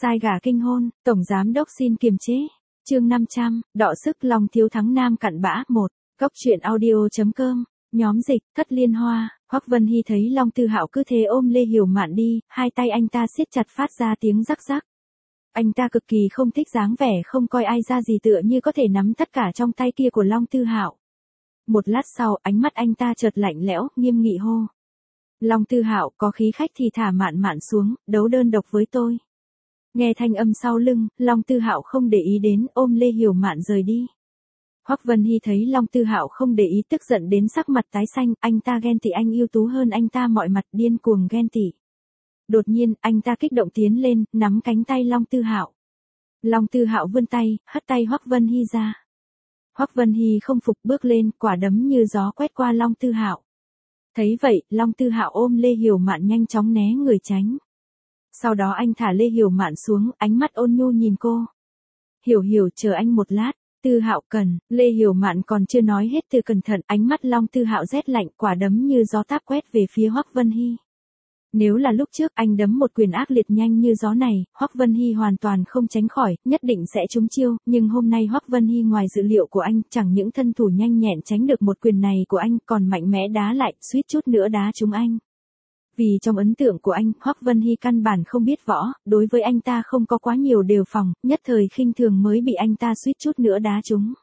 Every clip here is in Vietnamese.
Sai gà kinh hôn, tổng giám đốc xin kiềm chế. Chương 500, đọ sức lòng thiếu thắng nam cặn bã 1. Cóc truyện audio.com. Nhóm dịch, Thất Liên Hoa. Hoắc Vân Hy thấy Long Tư Hạo cứ thế ôm Lê Hiểu Mạn đi, hai tay anh ta siết chặt phát ra tiếng rắc rắc. Anh ta cực kỳ không thích dáng vẻ không coi ai ra gì, tựa như có thể nắm tất cả trong tay kia của Long Tư Hạo. Một lát sau, ánh mắt anh ta chợt lạnh lẽo, nghiêm nghị hô: Long Tư Hạo, có khí khách thì thả Mạn Mạn xuống, đấu đơn độc với tôi. Nghe thanh âm sau lưng, Long Tư Hạo không để ý đến, ôm Lê Hiểu Mạn rời đi. Hoắc Vân Hy thấy Long Tư Hạo không để ý, tức giận đến sắc mặt tái xanh, anh ta ghen tị anh ưu tú hơn anh ta mọi mặt, điên cuồng ghen tị. Đột nhiên, anh ta kích động tiến lên, nắm cánh tay Long Tư Hạo. Long Tư Hạo vươn tay, hất tay Hoắc Vân Hy ra. Hoắc Vân Hy không phục, bước lên, quả đấm như gió quét qua Long Tư Hạo. Thấy vậy, Long Tư Hạo ôm Lê Hiểu Mạn nhanh chóng né người tránh. Sau đó anh thả Lê Hiểu Mạn xuống, ánh mắt ôn nhu nhìn cô. Hiểu Hiểu, chờ anh một lát. Tư Hạo cần. Lê Hiểu Mạn còn chưa nói hết từ cẩn thận, ánh mắt Long Tư Hạo rét lạnh, quả đấm như gió táp quét về phía Hoắc Vân Hy. Nếu là lúc trước anh đấm một quyền ác liệt nhanh như gió này, Hoắc Vân Hy hoàn toàn không tránh khỏi, nhất định sẽ trúng chiêu, nhưng hôm nay Hoắc Vân Hy ngoài dự liệu của anh, chẳng những thân thủ nhanh nhẹn tránh được một quyền này của anh, còn mạnh mẽ đá lại, suýt chút nữa đá trúng anh. Vì trong ấn tượng của anh, Hoắc Vân Hy căn bản không biết võ, đối với anh ta không có quá nhiều đề phòng, nhất thời khinh thường mới bị anh ta suýt chút nữa đá trúng.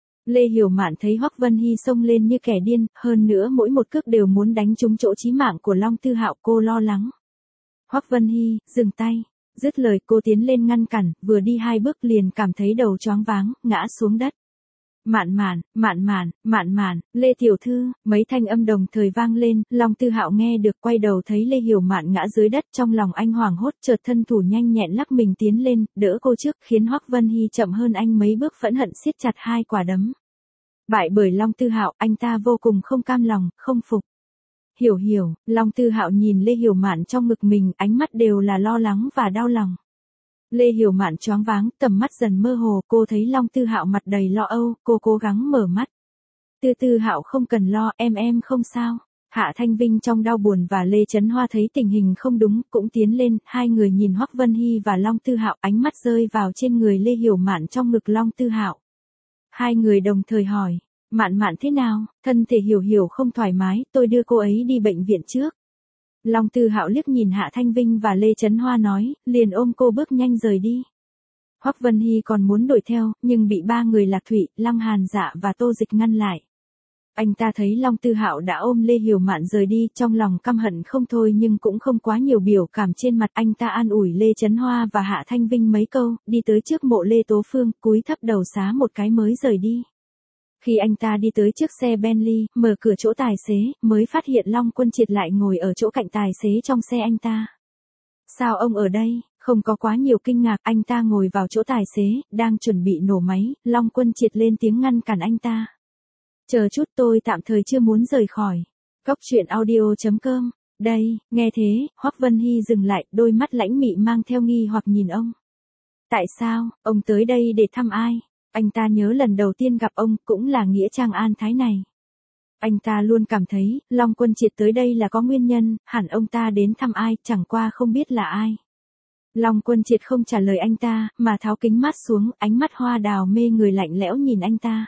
Lê Hiểu Mạn thấy Hoắc Vân Hy xông lên như kẻ điên, hơn nữa mỗi một cước đều muốn đánh trúng chỗ chí mạng của Long Tư Hạo, cô lo lắng. Hoắc Vân Hy, dừng tay. Dứt lời cô tiến lên ngăn cản, vừa đi hai bước liền cảm thấy đầu choáng váng, ngã xuống đất. Mạn Mạn, Mạn Mạn, Mạn Mạn, Lê tiểu thư, mấy thanh âm đồng thời vang lên, Long Tư Hạo nghe được, quay đầu thấy Lê Hiểu Mạn ngã dưới đất, trong lòng anh hoảng hốt, chợt thân thủ nhanh nhẹn lắc mình tiến lên, đỡ cô trước, khiến Hoắc Vân Hy chậm hơn anh mấy bước, phẫn hận siết chặt hai quả đấm. Bại bởi Long Tư Hạo, anh ta vô cùng không cam lòng, không phục. Hiểu Hiểu, Long Tư Hạo nhìn Lê Hiểu Mạn trong ngực mình, ánh mắt đều là lo lắng và đau lòng. Lê Hiểu Mạn choáng váng, tầm mắt dần mơ hồ, cô thấy Long Tư Hạo mặt đầy lo âu, cô cố gắng mở mắt. Tư Hạo không cần lo, em không sao. Hạ Thanh Vinh trong đau buồn và Lê Chấn Hoa thấy tình hình không đúng, cũng tiến lên, hai người nhìn Hoắc Vân Hy và Long Tư Hạo, ánh mắt rơi vào trên người Lê Hiểu Mạn trong ngực Long Tư Hạo. Hai người đồng thời hỏi, Mạn Mạn thế nào, thân thể Hiểu Hiểu không thoải mái, tôi đưa cô ấy đi bệnh viện trước. Long Tư Hạo liếc nhìn Hạ Thanh Vinh và Lê Chấn Hoa nói, liền ôm cô bước nhanh rời đi. Hoắc Vân Hy còn muốn đuổi theo, nhưng bị ba người Lạc Thụy, Lăng Hàn Dạ và Tô Dịch ngăn lại. Anh ta thấy Long Tư Hạo đã ôm Lê Hiểu Mạn rời đi, trong lòng căm hận không thôi nhưng cũng không quá nhiều biểu cảm trên mặt, anh ta an ủi Lê Chấn Hoa và Hạ Thanh Vinh mấy câu, đi tới trước mộ Lê Tố Phương, cúi thấp đầu xá một cái mới rời đi. Khi anh ta đi tới trước xe Bentley, mở cửa chỗ tài xế, mới phát hiện Long Quân Triệt lại ngồi ở chỗ cạnh tài xế trong xe anh ta. Sao ông ở đây? Không có quá nhiều kinh ngạc, anh ta ngồi vào chỗ tài xế, đang chuẩn bị nổ máy, Long Quân Triệt lên tiếng ngăn cản anh ta. Chờ chút, tôi tạm thời chưa muốn rời khỏi. Cóc truyện audio.com. Đây, nghe thế, Hoắc Vân Hy dừng lại, đôi mắt lãnh mị mang theo nghi hoặc nhìn ông. Tại sao, ông tới đây để thăm ai? Anh ta nhớ lần đầu tiên gặp ông, cũng là nghĩa trang An Thái này. Anh ta luôn cảm thấy, Long Quân Triệt tới đây là có nguyên nhân, hẳn ông ta đến thăm ai, chẳng qua không biết là ai. Long Quân Triệt không trả lời anh ta, mà tháo kính mát xuống, ánh mắt hoa đào mê người lạnh lẽo nhìn anh ta.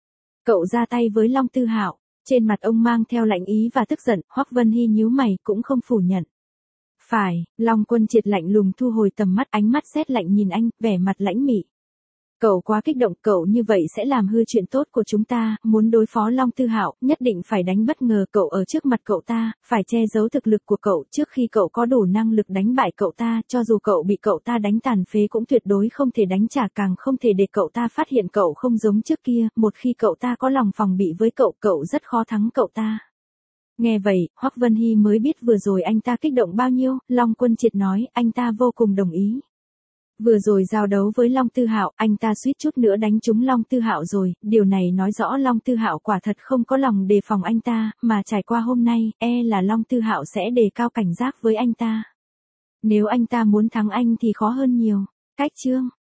Cậu ra tay với Long Tư Hạo, trên mặt ông mang theo lạnh ý và tức giận, Hoắc Vân Hy nhíu mày cũng không phủ nhận. Phải, Long Quân Triệt lạnh lùng thu hồi tầm mắt, ánh mắt rét lạnh nhìn anh, vẻ mặt lãnh mị. Cậu quá kích động, cậu như vậy sẽ làm hư chuyện tốt của chúng ta, muốn đối phó Long Tư Hạo, nhất định phải đánh bất ngờ cậu ở trước mặt cậu ta, phải che giấu thực lực của cậu, trước khi cậu có đủ năng lực đánh bại cậu ta, cho dù cậu bị cậu ta đánh tàn phế cũng tuyệt đối không thể đánh trả, càng không thể để cậu ta phát hiện cậu không giống trước kia, một khi cậu ta có lòng phòng bị với cậu, cậu rất khó thắng cậu ta. Nghe vậy, Hoắc Vân Hy mới biết vừa rồi anh ta kích động bao nhiêu, Long Quân Triệt nói, anh ta vô cùng đồng ý. Vừa rồi giao đấu với Long Tư Hạo, anh ta suýt chút nữa đánh trúng Long Tư Hạo rồi, điều này nói rõ Long Tư Hạo quả thật không có lòng đề phòng anh ta, mà trải qua hôm nay, là Long Tư Hạo sẽ đề cao cảnh giác với anh ta. Nếu anh ta muốn thắng anh thì khó hơn nhiều. Cách chương